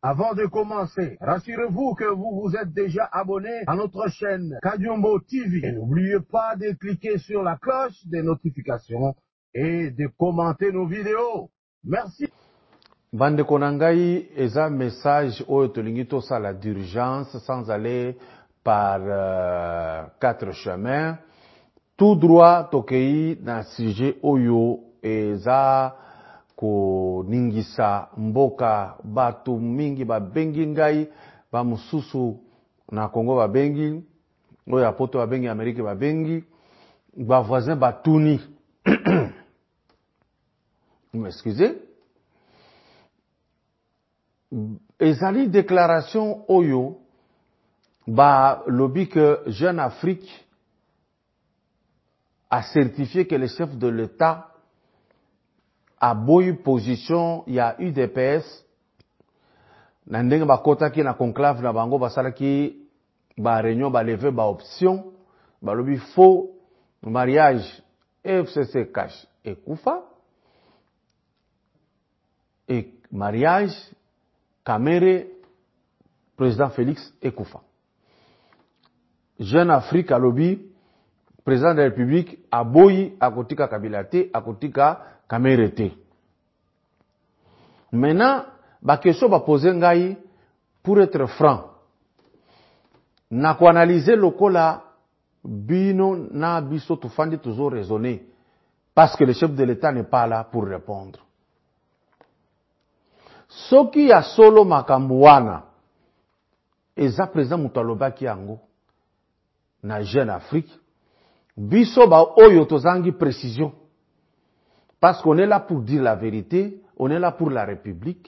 Avant de commencer, rassurez-vous que vous vous êtes déjà abonné à notre chaîne Kadiombo TV. Et n'oubliez pas de cliquer sur la cloche des notifications et de commenter nos vidéos. Merci. Bande Konangai, eza message oyo tolingi tosala d'urgence sans aller par 4 chemins. Tout droit tokei na sujet oyo eza ko ningisa mboka batu mingi ba bengi ngai ba mususu na Congo ba bengi oyo apoto ba bengi Amerique ba bengi ba voisin ba tuni. M'excusez. Ezali déclaration oyo ba lobby que Jeune Afrique a certifié que le chef de l'État a boy position ya UDPS na ndenge bakotaki na conclave na bango basalaki ba réunion ba lever ba option ba lobby faux mariage FCC cash et kufa et mariage Kamere président Félix Ekoufa. Jeune Afrique à lobby président de la République a boyi akotika Kabilate akotika Kamere te. Maintenant ba question ba poser ngai pour être franc. Na ko analyser lokola bino na biso tufandi toujours raisonner parce que le chef de l'État n'est pas là pour répondre. Soki ya solo makambo wana eza président mutalobaki yango na Jeune Afrique biso ba oyo tozangi précision parce qu'on est là pour dire la vérité, on est là pour la République.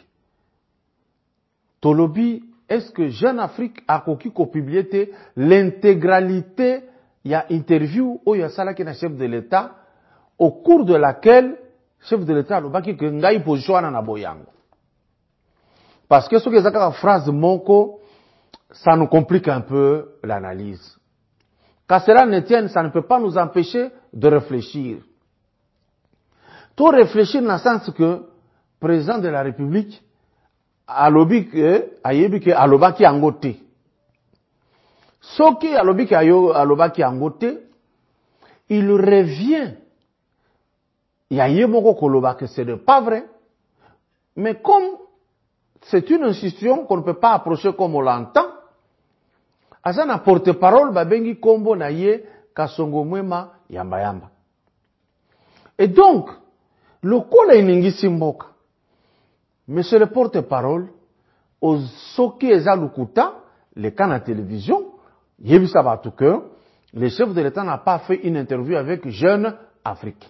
Tolobi, est-ce que Jeune Afrique a koki ko publier l'intégralité ya interview oyo salaki na chef de l'État au cours de laquelle chef de l'État alobaki que ngai position wana na boyango. Parce que ce que la phrase Monko, ça nous complique un peu l'analyse. Qu'à cela ne tienne, ça ne peut pas nous empêcher de réfléchir. Tout réfléchir dans le sens que le président de la République a lobby que alobaki angote. Ce qui alobaki alobaki angote, il revient. Il y a yemoko koloba que ce n'est pas vrai. Mais comme c'est une institution qu'on ne peut pas approcher comme on l'entend. Azana porte-parole babengi kombo na ye kasongo mwema yamba yamba. Et donc, le kola iningi simboka. Monsieur le porte-parole, aux soki eza lukuta, les canaux à télévision, yebisa batu que le chef de l'État n'a pas fait une interview avec Jeune Afrique.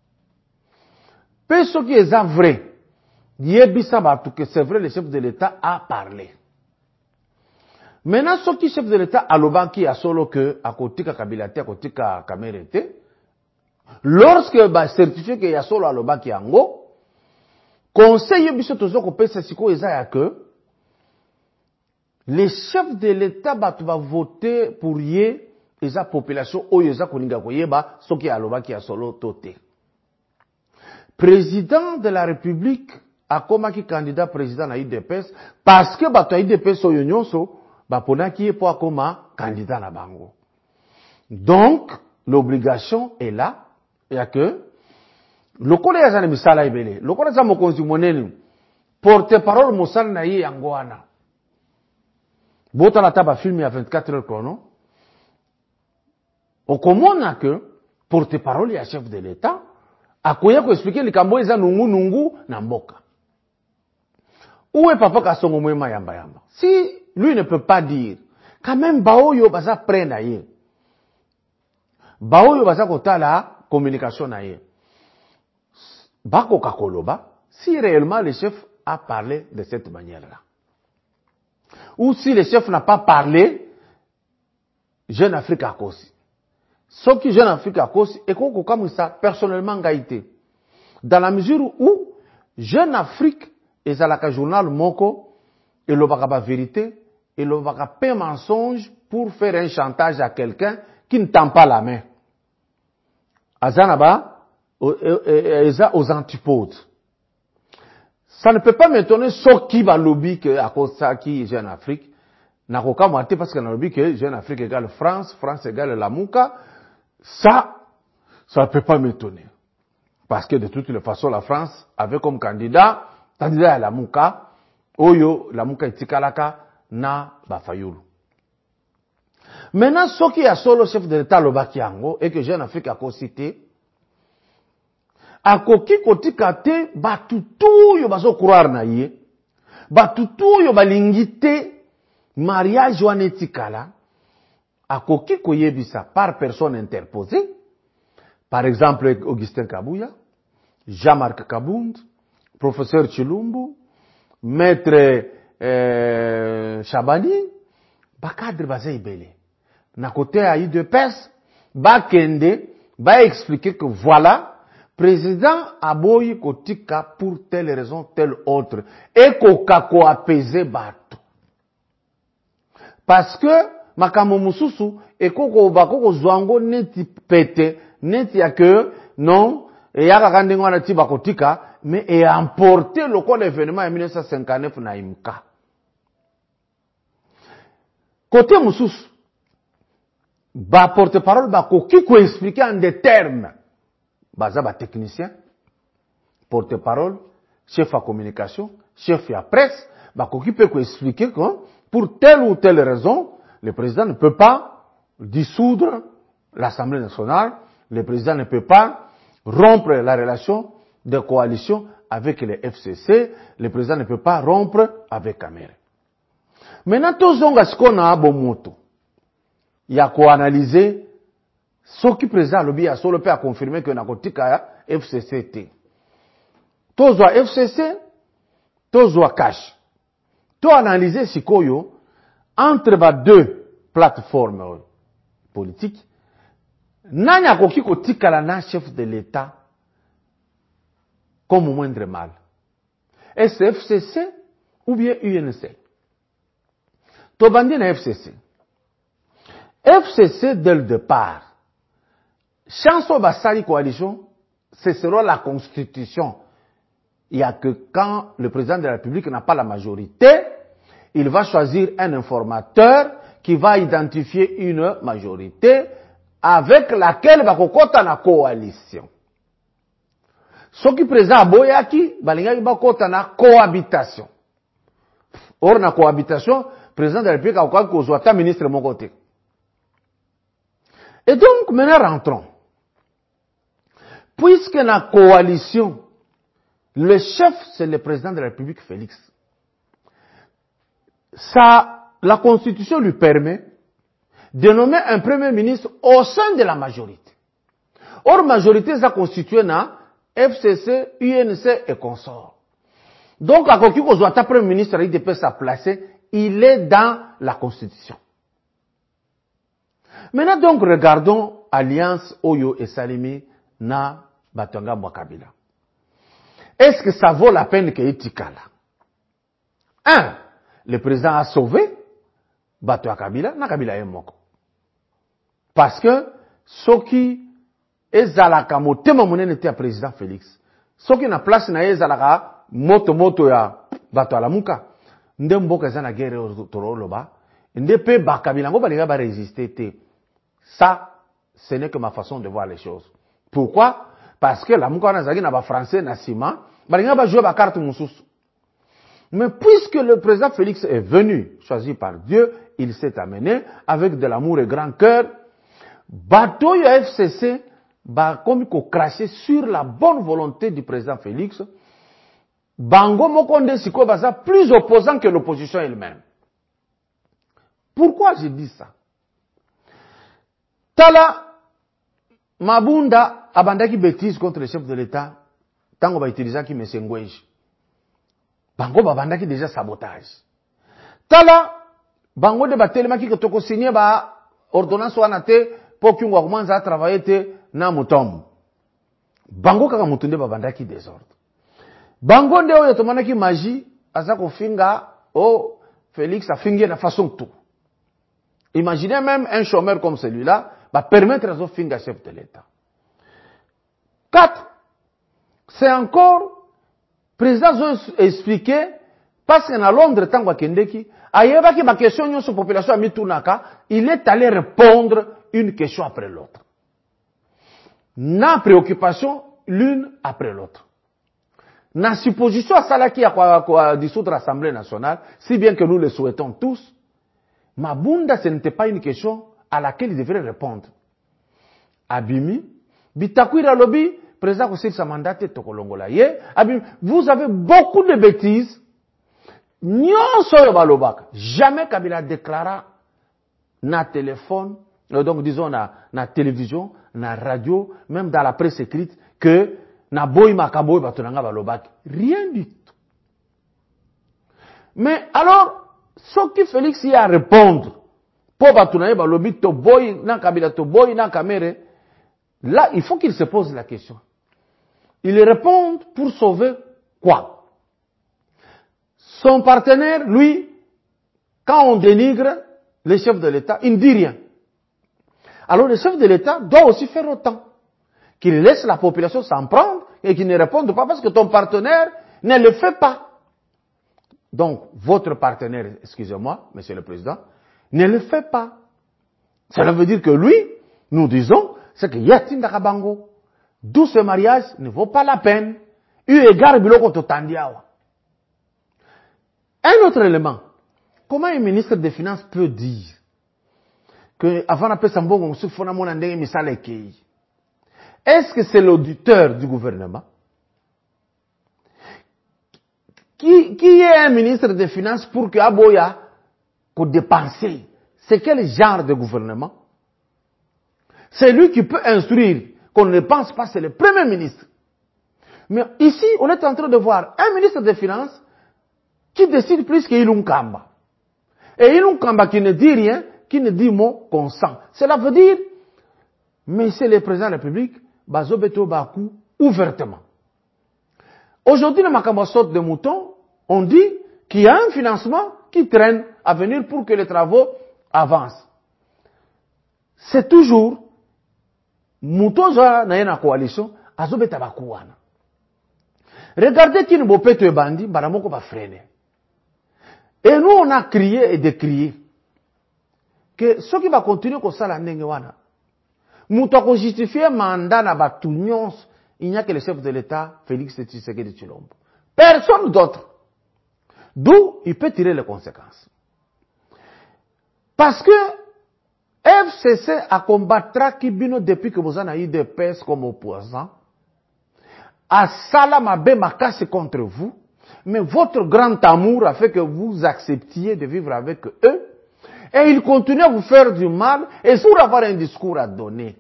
Peu soki eza vrai. Que c'est vrai, le chef de l'État a parlé. Maintenant, ce qui chef de l'État a l'obaki a solo que, à côté de Kabilate, à côté de Kamérete, lorsque, certifié qu'il y a solo à l'obaki ango, conseil biso tozo ko pesa siko ezaya que, les chefs de l'État va voter pour y eza population oyo eza koninga koyeba, ce qui a l'obaki a solo toté. Président de la République, a komaki candidat président na UDPS parce que bato ya UDPS oyo nyonso baponaki po akoma candidat na bango. Donc l'obligation est là ya que lokola ya zana misala ibele lokola za mokonzi monene porte-parole mosala na ye yango wana bota la taba film ya 24 heures chrono okomona que porte-parole ya chef de l'État akoya ko expliquer likambo eza nungu na mboka. Où est papa Kasongo Mwema yamba yamba? Si lui ne peut pas dire, quand même baoyo baza prenne aye. Baoyo baza kota la communication aye. Bako kakoloba, si réellement le chef a parlé de cette manière-là. Ou si le chef n'a pas parlé, Jeune Afrique a cause. Ce qui Jeune Afrique a cause, et qu'on comme ça, personnellement gaïté. Dans la mesure où Jeune Afrique ezalaka journal moko et le baka vérité et le baka pain mensonge pour faire un chantage à quelqu'un qui ne tend pas la main. Azanaba eza aux antipodes. Ça ne peut pas m'étonner ce qui va lobby que à cause de ça qui est Jeune Afrique. N'a qu'aucun moitié parce qu'on a lobby que Jeune Afrique égale France, France égale la Mouka. Ça ne peut pas m'étonner. Parce que de toutes les façons, la France avait comme candidat à la Mouka, Oyo, la Mouka etikalaka, na Bafayulu. Maintenant, ce qui est solo chef de l'État Lobakiango et que Jeune Afrique a cité, akoki kotika te batutu yo bazo croire na ye, batutu yo balingi te mariage wana etikala, akoki koyebisa par personne interposée, par exemple Augustin Kabouya, Jean-Marc Kabound, professeur Chilumbu, maître Chabani, bakadre baza ibele. Na côté à UDPS, bakende, ba expliquer que voilà, président aboyi kotika pour telle raison, telle autre, et kokako apaiser bato. Parce que, makamo mususu, et koko bakoko zwango neti pete, neti ya que, non, et yaka kandengo na ti bakotika, mais et emporté le quoi l'événement en 1959 na imka. Côté mususu, ba porte-parole bakoki ko expliquer en des termes. Baza ba technicien, porte-parole, chef à communication, chef à presse, bakoki peut ko expliquer que pour telle ou telle raison, le président ne peut pas dissoudre l'Assemblée nationale, le président ne peut pas rompre la relation de coalition avec les FCC, le président ne peut pas rompre avec Kamere. Maintenant, tozonga sikona abomoto. Il y a quoi analyser ce qui président lobby a solo peut confirmer que nakotika FCC T. Tozwa FCC, tozwa cash. To analyser sikoyo entre ba deux plateformes politiques. Nani akoki kotikala na chef de l'État comme moindre mal. Est-ce FCC ou bien UNC? To bandi na FCC. FCC dès le départ. Chanson Bassali coalition, c'est selon la Constitution. Il y a que quand le président de la République n'a pas la majorité, il va choisir un informateur qui va identifier une majorité avec laquelle va kokota na coalition. Ce qui présente Boyaki, balingaki va kokota na cohabitation. Or na cohabitation, président de la République a kokota ministre de mon côté. Et donc, maintenant rentrons. Puisque la coalition, le chef, c'est le président de la République, Félix. Ça, la Constitution lui permet de nommer un premier ministre au sein de la majorité. Or, majorité, ça constitue na FCC, UNC et consorts. Donc, à quoi qu'on soit premier ministre, il peut se placer, il est dans la Constitution. Maintenant, donc, regardons Alliance Oyo et Salimi na Batonga Mwakabila. Est-ce que ça vaut la peine que Itikala? Un, le président a sauvé Batonga Kabila, na Kabila est moko. Parce que, ce qui est Zalaka, motema monene était président Félix. Ce qui na place na Zalaka, moto ya Batonga la Muka. Ndemboka zana guerre Toroloba. Ndepe Bakabila, ngo balinga ba résister te. Ça, ce n'est que ma façon de voir les choses. Pourquoi? Parce que la Mouka Nazagi n'a pas français, n'a ciment, il va jouer la carte Moussous. Mais puisque le président Félix est venu, choisi par Dieu, il s'est amené avec de l'amour et grand cœur, bateau FCC, comme il a craché sur la bonne volonté du président Félix, Bango Mokonde Siko Baza plus opposant que l'opposition elle-même. Pourquoi je dis ça? Tala Mabunda abandaki bêtise contre le chef de l'État, tango ba utiliser ki mesengweji. Bango babandaki déjà sabotage. Tala bango de batelema ki toko signer ba ordonnance wana te po kyungwa kumanza a travailler te na mutombo. Bango kaka mutunde babandaki désordre. Bango nde oyo tomanaki magie aza kofinga o Félix a fingé de façon tout. Imaginez même un chômeur comme celui-là va permettre à finga chef de l'État. 4. C'est encore président a expliqué, parce que dans Londres, tant qu'il ayebaki ma question sur la population a mitunaka, il est allé répondre une question après l'autre. Na préoccupation, l'une après l'autre. Na supposition à Salaki à dissoudre l'Assemblée nationale, si bien que nous le souhaitons tous, Mabunda, ce n'était pas une question à laquelle il devrait répondre. Abimi, Bitakwira Lobby, président aussi sa mandate Tokolongola. Abimi, vous avez beaucoup de bêtises. Jamais Kabila déclara na téléphone, donc disons na télévision, na radio, même dans la presse écrite, que na boy makaboy batunanga balobak. Rien du tout. Mais alors, ce qui Félix y a à répondre, pour batunanga balobi to boy, na Kabila to boy, na Kamere, là, il faut qu'il se pose la question. Il répond pour sauver quoi? Son partenaire, lui, quand on dénigre le chef de l'État, il ne dit rien. Alors le chef de l'État doit aussi faire autant. Qu'il laisse la population s'en prendre et qu'il ne réponde pas parce que ton partenaire ne le fait pas. Donc, votre partenaire, excusez-moi, monsieur le président, ne le fait pas. Cela veut dire que lui, nous disons, c'est que Yatin Dakabango, d'où ce mariage ne vaut pas la peine. Eu égard biloko totandiawa. Un autre élément. Comment un ministre des Finances peut dire que avant d'appeler Sambongo, est-ce que c'est l'auditeur du gouvernement? Qui est un ministre des Finances pour que Aboya qu'on dépenser? C'est quel genre de gouvernement? C'est lui qui peut instruire qu'on ne pense pas, c'est le premier ministre. Mais ici, on est en train de voir un ministre des Finances qui décide plus qu'Ilum Kamba. Et Ilum Kamba qui ne dit rien, qui ne dit mot consent. Cela veut dire, monsieur le président de la République, Bazobeto Bakou, ouvertement. Aujourd'hui, dans Makamba saute de mouton, on dit qu'il y a un financement qui traîne à venir pour que les travaux avancent. C'est toujours, mouton dans la coalition, Azobeta Bakouana. Regardez qui ne peut pas être bandit, Baramoko va freiner. Et nous, on a crié et décrié que ce qui va continuer comme ça, la Nengewana, Mouta ko justifier mandat na batunions, il n'y a que le chef de l'État, Félix Tshisekedi Tshilombo. Personne d'autre. D'où il peut tirer les conséquences. Parce que FCC a combattra Kibino depuis que vous en avez eu des pèses comme opposants. A Salamabe Makase contre vous. Mais votre grand amour a fait que vous acceptiez de vivre avec eux. Et ils continuent à vous faire du mal. Et pour avoir un discours à donner.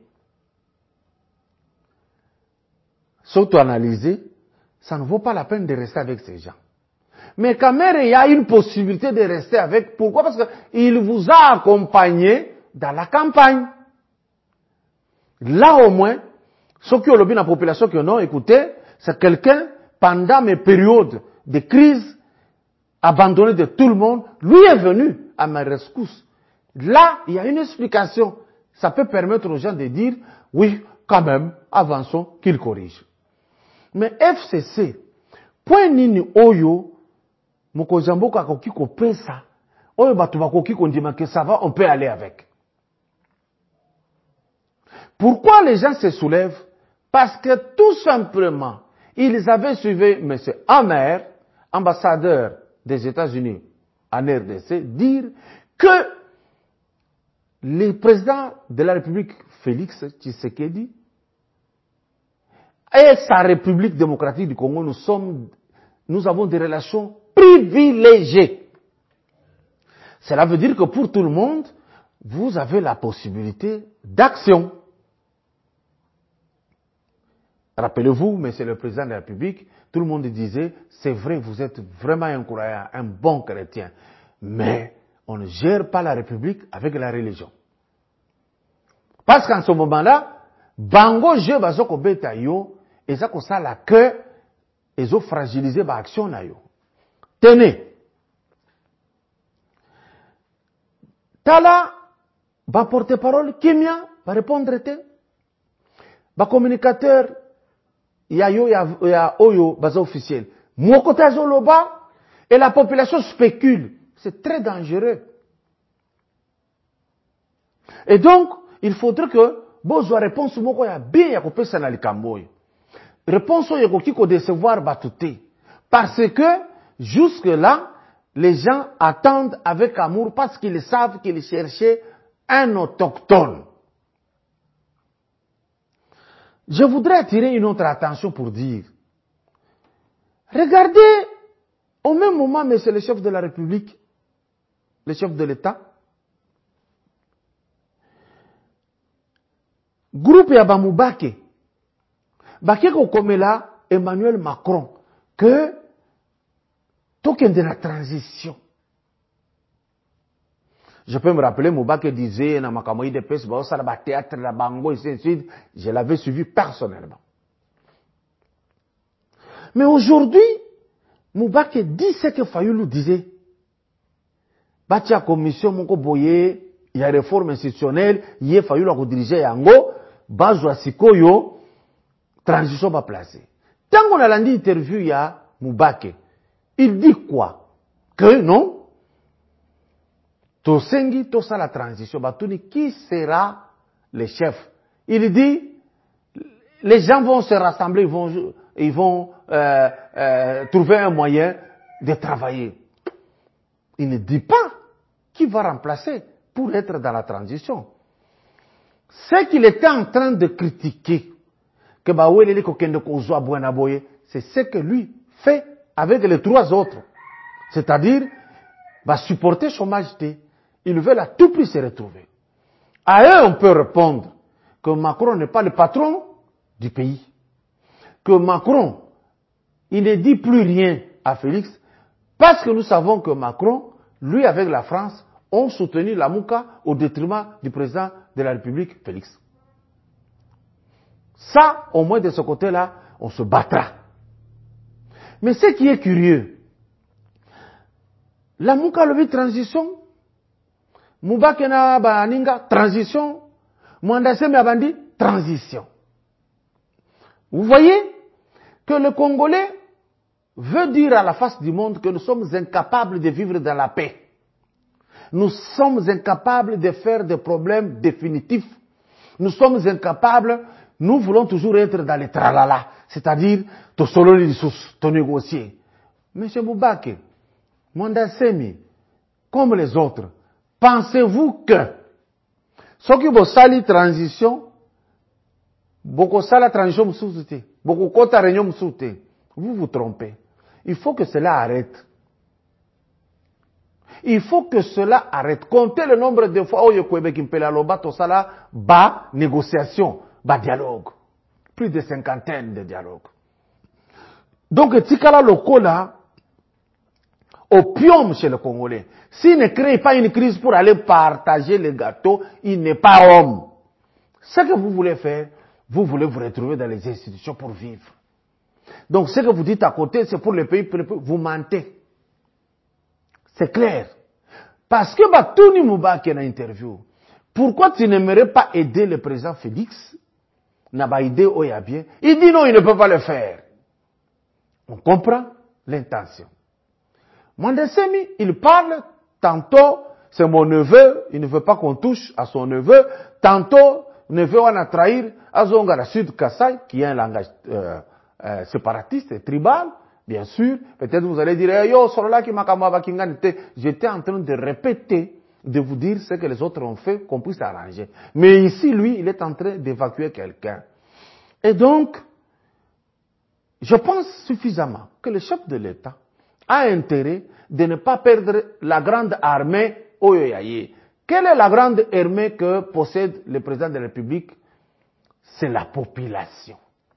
Surtout analyser, ça ne vaut pas la peine de rester avec ces gens. Mais quand même, il y a une possibilité de rester avec. Pourquoi? Parce qu'il vous a accompagné dans la campagne. Là au moins, ceux qui ont lobby dans la population qui ont écouté, c'est quelqu'un, pendant mes périodes de crise, abandonné de tout le monde, lui est venu à ma rescousse. Là, il y a une explication. Ça peut permettre aux gens de dire, oui, quand même, avançons, qu'ils corrigent. Mais FCC, point nini oyo, mokozambo kakoki ko pesa, oyo batu bakoki kondima que ça va, on peut aller avec. Pourquoi les gens se soulèvent? Parce que tout simplement, ils avaient suivi M. Amer, ambassadeur des États-Unis en RDC, dire que le président de la République, Félix Tshisekedi, et sa République démocratique du Congo, nous avons des relations privilégiées. Cela veut dire que pour tout le monde, vous avez la possibilité d'action. Rappelez-vous, monsieur le président de la République, tout le monde disait, c'est vrai, vous êtes vraiment un croyant, un bon chrétien, mais on ne gère pas la République avec la religion. Parce qu'en ce moment-là, bango je bazoko beta yo, et ça comme ça la que, ils ont fragilisé ba action na yo. Tenez. Tala, ba porte-parole, Kimia, ba répondre te. Ba communicateur, ya yo, ya oyo, baza officiel. Mokota Zoloba, et la population spécule. C'est très dangereux. Et donc, il faudrait que Bozo réponse moko ya bien ya kopesa na likambo. Réponse oyo ekoki ko décevoir batute. Parce que jusque là, les gens attendent avec amour parce qu'ils savent qu'ils cherchaient un autochtone. Je voudrais attirer une autre attention pour dire, regardez, au même moment, mais c'est le chef de la République, le chef de l'État, groupe ya Bamubake, Bakeko Komela, Emmanuel Macron, que token de la transition. Je peux me rappeler, Moubake disait, dans ma camoïde de pes, ça la théâtre, la bango, et ainsi de suite. Je l'avais suivi personnellement. Mais aujourd'hui, Moubake dit ce que Fayoulou disait. Batia commission, mon boye, il y a réforme institutionnelle, il y a Fayoulou à diriger Yango, Bazwa Sikoyo, transition va placer. Tant qu'on a l'andi interview, il y a Moubake. Il dit quoi? Que non? Tosengi, tout ça la transition. Batouni, qui sera le chef? Il dit, les gens vont se rassembler, ils vont trouver un moyen de travailler. Il ne dit pas qui va remplacer pour être dans la transition. Ce qu'il était en train de critiquer, que c'est ce que lui fait avec les trois autres. C'est-à-dire, va supporter chômage. Ils veulent à tout prix se retrouver. À eux, on peut répondre que Macron n'est pas le patron du pays. Que Macron, il ne dit plus rien à Félix, parce que nous savons que Macron, lui avec la France, ont soutenu la Mouka au détriment du président de la République, Félix. Ça, au moins de ce côté-là, on se battra. Mais ce qui est curieux, la Mouka levé transition, Moubakena Baninga, transition, Mwandaseme Abandi, transition. Vous voyez que le Congolais veut dire à la face du monde que nous sommes incapables de vivre dans la paix. Nous sommes incapables de faire des problèmes définitifs. Nous sommes incapables, nous voulons toujours être dans les tralala, c'est-à-dire, to solo les sous, to négocier. Monsieur Moubake, Mwandaseme, comme les autres, pensez-vous que ce qui vous sali transition, beaucoup sala transition msoute, beaucoup kota réunion msoute, vous vous trompez. Il faut que cela arrête. Il faut que cela arrête. Comptez le nombre de fois où Québec impela loba to sala ba négociation, ba dialogue. Plus de 50 de dialogues. Donc tikala lokola opium chez le Congolais. S'il ne crée pas une crise pour aller partager le gâteau, il n'est pas homme. Ce que vous voulez faire, vous voulez vous retrouver dans les institutions pour vivre. Donc ce que vous dites à côté, c'est pour le pays, vous mentez. C'est clair. Parce que Batouni Moubake dans l'interview, pourquoi tu n'aimerais pas aider le président Félix? N'a pas aidé Oyabien. Il dit non, il ne peut pas le faire. On comprend l'intention. Mwandaseme, il parle, tantôt, c'est mon neveu, il ne veut pas qu'on touche à son neveu, tantôt, neveu on a trahir Azonga la Sud Kassai, qui est un langage séparatiste et tribal, bien sûr. Peut-être vous allez dire, yo, Sorola qui m'a j'étais en train de répéter, de vous dire ce que les autres ont fait, qu'on puisse arranger. Mais ici, lui, il est en train d'évacuer quelqu'un. Et donc, je pense suffisamment que le chef de l'État a intérêt de ne pas perdre la grande armée Oyoyaye. Quelle est la grande armée que possède le président de la République? C'est la population.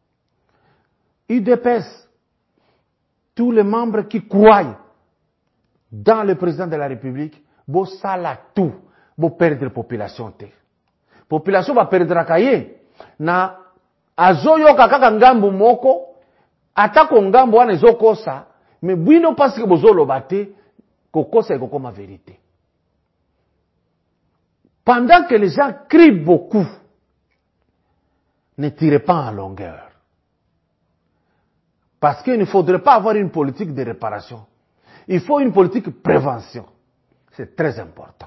UDPS, tous les membres qui croient dans le président de la République, bo sala tout, bo perdre la population. La population va perdre la kaye. Na azoyo kakaka ngambu moko, atako ngambu wane zokosa, mais bwino parce que bozolo bate, kokosa et ma vérité. Pendant que les gens crient beaucoup, ne tirez pas en longueur. Parce qu'il ne faudrait pas avoir une politique de réparation. Il faut une politique de prévention. C'est très important.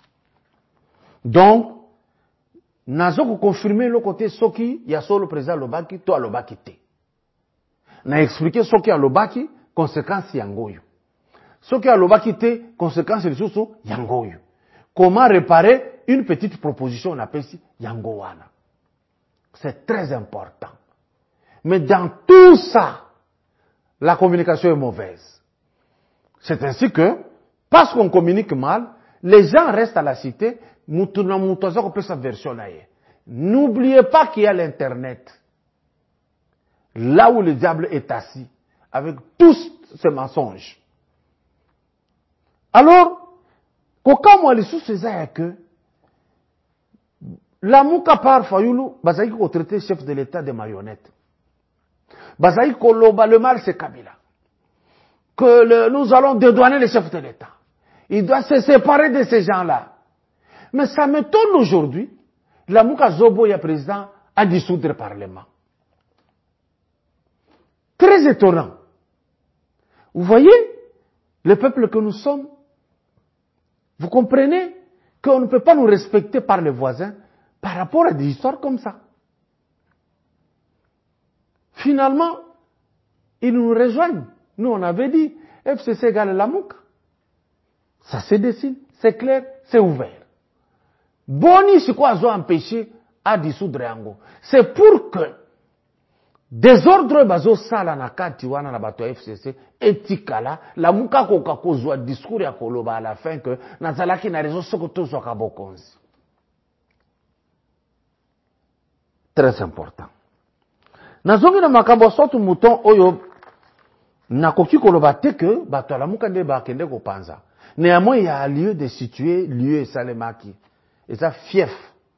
Donc, nazo ko confirmer le côté soki ya solo président lobaki to alobaki te. Na expliquer soki alobaki conséquences yangoyo. Soki alobaki te conséquences lisusu yangoyo. Comment réparer une petite proposition on appelle ici yangowana. C'est très important. Mais dans tout ça, la communication est mauvaise. C'est ainsi que, parce qu'on communique mal, les gens restent à la cité. N'oubliez pas qu'il y a l'Internet. Là où le diable est assis, avec tous ces mensonges. Alors, quand moi les sous c'est que la mouka par Fayoulou, Bazaï ko traité chef de l'État de marionnette. Bazaï ko loba le mal c'est Kabila. Que nous allons dédouaner les chefs de l'État. Il doit se séparer de ces gens-là. Mais ça m'étonne aujourd'hui, la Mouka Zobo, il y a président, a dissoudre le Parlement. Très étonnant. Vous voyez, le peuple que nous sommes, vous comprenez qu'on ne peut pas nous respecter par les voisins par rapport à des histoires comme ça. Finalement, ils nous rejoignent. Nous, on avait dit, FCC égale la Mouka. Ça se dessine, c'est clair, c'est ouvert. Boni, c'est quoi, ils ont empêché à dissoudre Yango. C'est pour que désordre bazo sala na kati wana na bato FCC etikala la muka koka kozwa discours ya koloba à la fin que nazalaki na raison soko tozwa ka bokonzi. Très important. Nazongi na makambo sotu mouton oyo nakoki koloba te que bato la muka nde bakende ko panza. Néanmoins, il y a lieu de situer lieu Salemaki. Et ça, fief.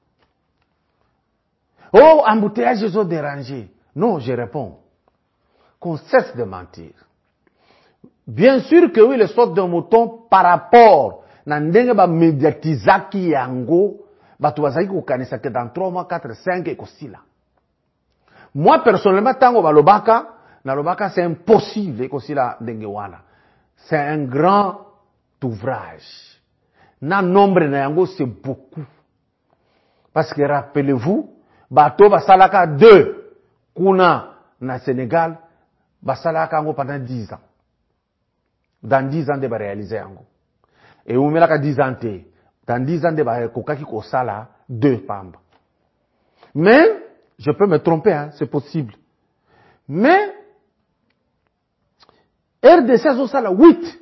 Oh, embouteillage, ils ont dérangé. Non, je réponds. Qu'on cesse de mentir. Bien sûr que oui, le sort d'un mouton par rapport à ndenge ba médiatisaki yango, ba tuwazaki kokanisa que dans 3 mois, 4, 5 et kosila. Moi, personnellement, tango ba lobaka, na lobaka, c'est impossible kosila ndenge wana. C'est un grand ouvrage. Na nombre na yango c'est beaucoup. Parce que rappelez-vous, bato basalaka 2 kuna na Sénégal, basalaka yango pendant 10 ans. Dans 10 ans de ba réaliser yango. Et umelaka 10 ans te. Dans 10 ans de ba kokaki ko sala 2 pamba. Mais je peux me tromper hein, c'est possible. Mais RDC zo sala 8.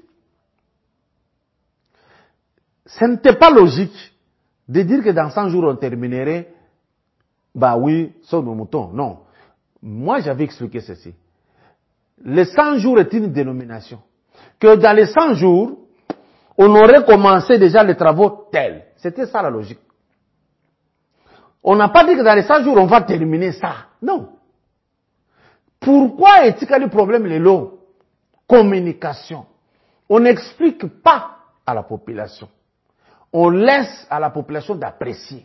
Ce n'était pas logique de dire que dans 100 jours on terminerait, bah oui, sur nos moutons. Non. Moi, j'avais expliqué ceci. Les 100 jours est une dénomination. Que dans les 100 jours, on aurait commencé déjà les travaux tels. C'était ça la logique. On n'a pas dit que dans les 100 jours, on va terminer ça. Non. Pourquoi est-il que le problème est là? Communication. On n'explique pas à la population. On laisse à la population d'apprécier.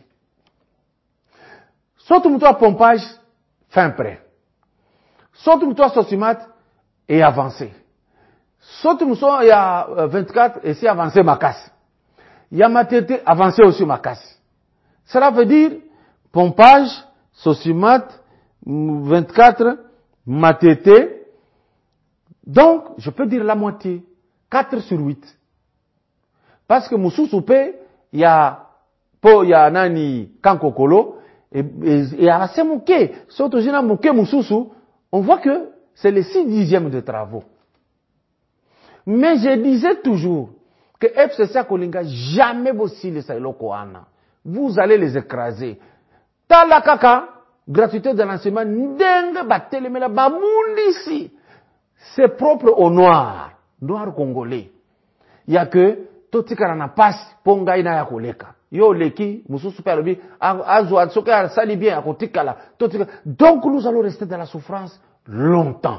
Saute mouton pompage, fin prêt. Saute mouton sosimat et avancé. Saute mouton il y a 24 et c'est avancé ma casse. Il y a ma tête avancé aussi ma casse. Cela veut dire pompage, sosimat, 24, ma tête. Donc, je peux dire la moitié. 4 sur 8. Parce que Moussou Soupé, il y a Nani Kankokolo, et à assez mouké, surtout j'ai mouké Moussou, on voit que c'est les 6/10 de travaux. Mais je disais toujours que FCC Kolinga jamais bossi les Sailoko Anna. Vous allez les écraser. Talakaka, gratuité de l'enseignement, ndenge batelemela bamundisi. C'est propre au noir congolais. Il y a que totikana na passe ponga ina ya koleka yo leki mususu pe alobi azwa soka sali bien akotikala totika. Donc nous allons rester dans la souffrance longtemps.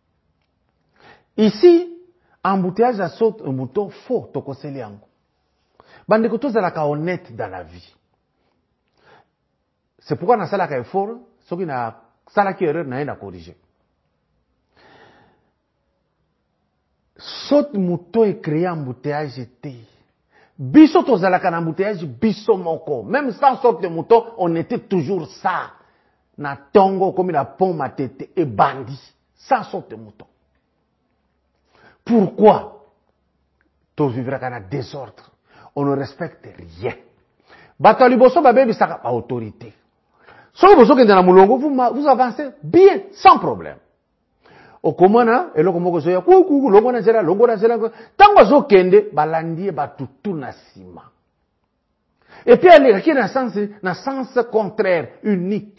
Ici embouteillage à saute un mouton faux tokoseli yango bande ko tozalaka honnête dans la vie. C'est pourquoi na salaka effort soki na salaki erreur na ina corriger. Saute moto et créer embouteillage était. Biso tozalaka na embouteillage biso moko. Même sans sorte de moto, on était toujours ça. Na tongo comme la pomme à tête et bandit. Sans sorte de moto. Pourquoi? Tu vivras dans le désordre. On ne respecte rien. Batali boso babe bisaka pa autorité. So boso kende na mulongo, vous avancez bien, sans problème. Okomana, eloko moko zoya, kuku, longo na zela, tango zo kende, balandi batutu na sima. Et puis, elle est dans sens contraire, unique.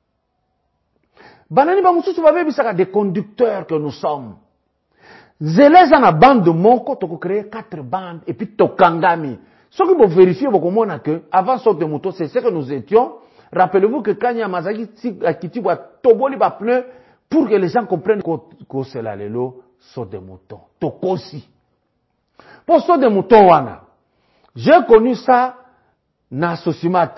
Banani ba mususu babe bisaka des conducteurs que nous sommes. Zeleza na bande moko, toko créer 4 bandes, et puis tokangami. Ce que vous vérifiez, vous comprenez que, avant sorte de moto, c'est ce que nous étions. Rappelez-vous que quand il y a Mazaki, Akiti, Toboli, ba pneu, pour que les gens comprennent que c'est la lelo, sorte de moto. Tokosi. Pour sorte de moto, wana. J'ai connu ça, na Sosimat.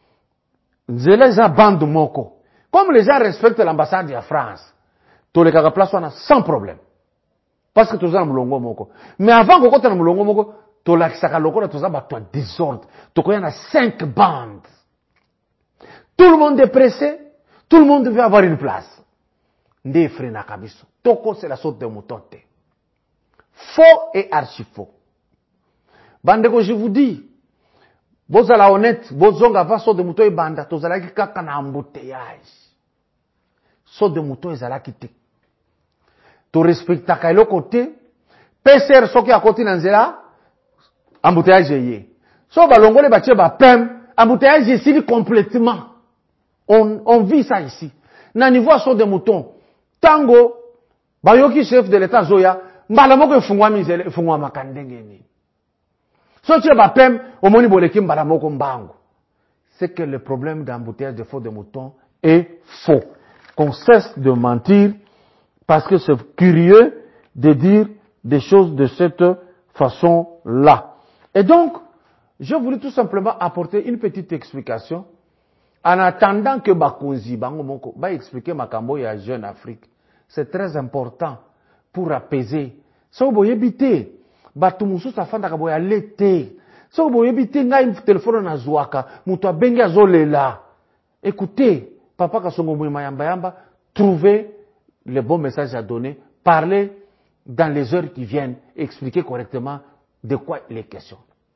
Zeleza bande moko. Comme les gens respectent l'ambassade de la France, tous les cas place, sans problème. Parce que tu as un moulongo moko. Mais avant que tu aies un moulongo moko, tu as un désordre. Tu as 5 bandes. Tout le monde est pressé. Tout le monde veut avoir une place. Nde frena kabiso. Toko c'est la sorte de mouton. Faux et archi faux. Bandeko, je vous dis, vous allez honnête, vous allez avoir sorte de mouton et banda, vous allez avoir un embouteillage. Sorte de mouton, ils allez quitter. Tu respectes le côté, PCR soki à côté nanzela, embouteillage yé. So balongo le batie ba pem, embouteillage ici complètement. On vit ça ici. Na niveau so de mouton, tango, bayoki chef de l'état zoya, mbala moko fungwa mizele, fungwa makandenge ni. So tie ba pem, omoni boleki mbala moko mbango. C'est que le problème d'embouteillage de faux de mouton est faux. Qu'on cesse de mentir, parce que c'est curieux de dire des choses de cette façon-là. Et donc, je voulais tout simplement apporter une petite explication en attendant que Bakonzi, Bangomoko, va expliquer Makambo et à Jeune Afrique. C'est très important pour apaiser. Si vous voyez bité, Batumusu Safanda Kaboya l'été. Si vous voyez bité, n'a une téléphone na Zouaka, Moutoua Benga Zolela. Écoutez, Papa Kasongo Mayamba Yamba, trouvez les bons messages à donner, parler dans les heures qui viennent, expliquer correctement de quoi il est question.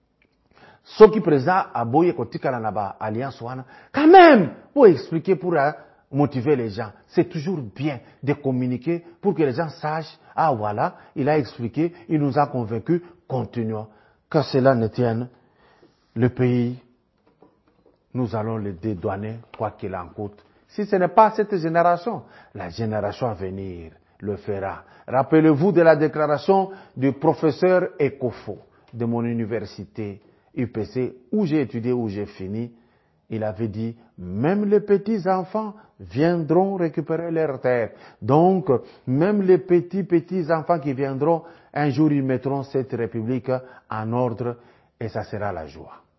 Ce qui présent à Boye Kotika Naba Alliance Wana, quand même, pour expliquer, pour motiver les gens. C'est toujours bien de communiquer pour que les gens sachent, ah voilà, il a expliqué, il nous a convaincus, continuons. Que cela ne tienne, le pays, nous allons le dédouaner, quoi qu'il en coûte. Si ce n'est pas cette génération, la génération à venir le fera. Rappelez-vous de la déclaration du professeur Ekofo de mon université UPC, où j'ai étudié, où j'ai fini. Il avait dit, même les petits-enfants viendront récupérer leur terre. Donc, même les petits-enfants qui viendront, un jour ils mettront cette république en ordre et ça sera la joie.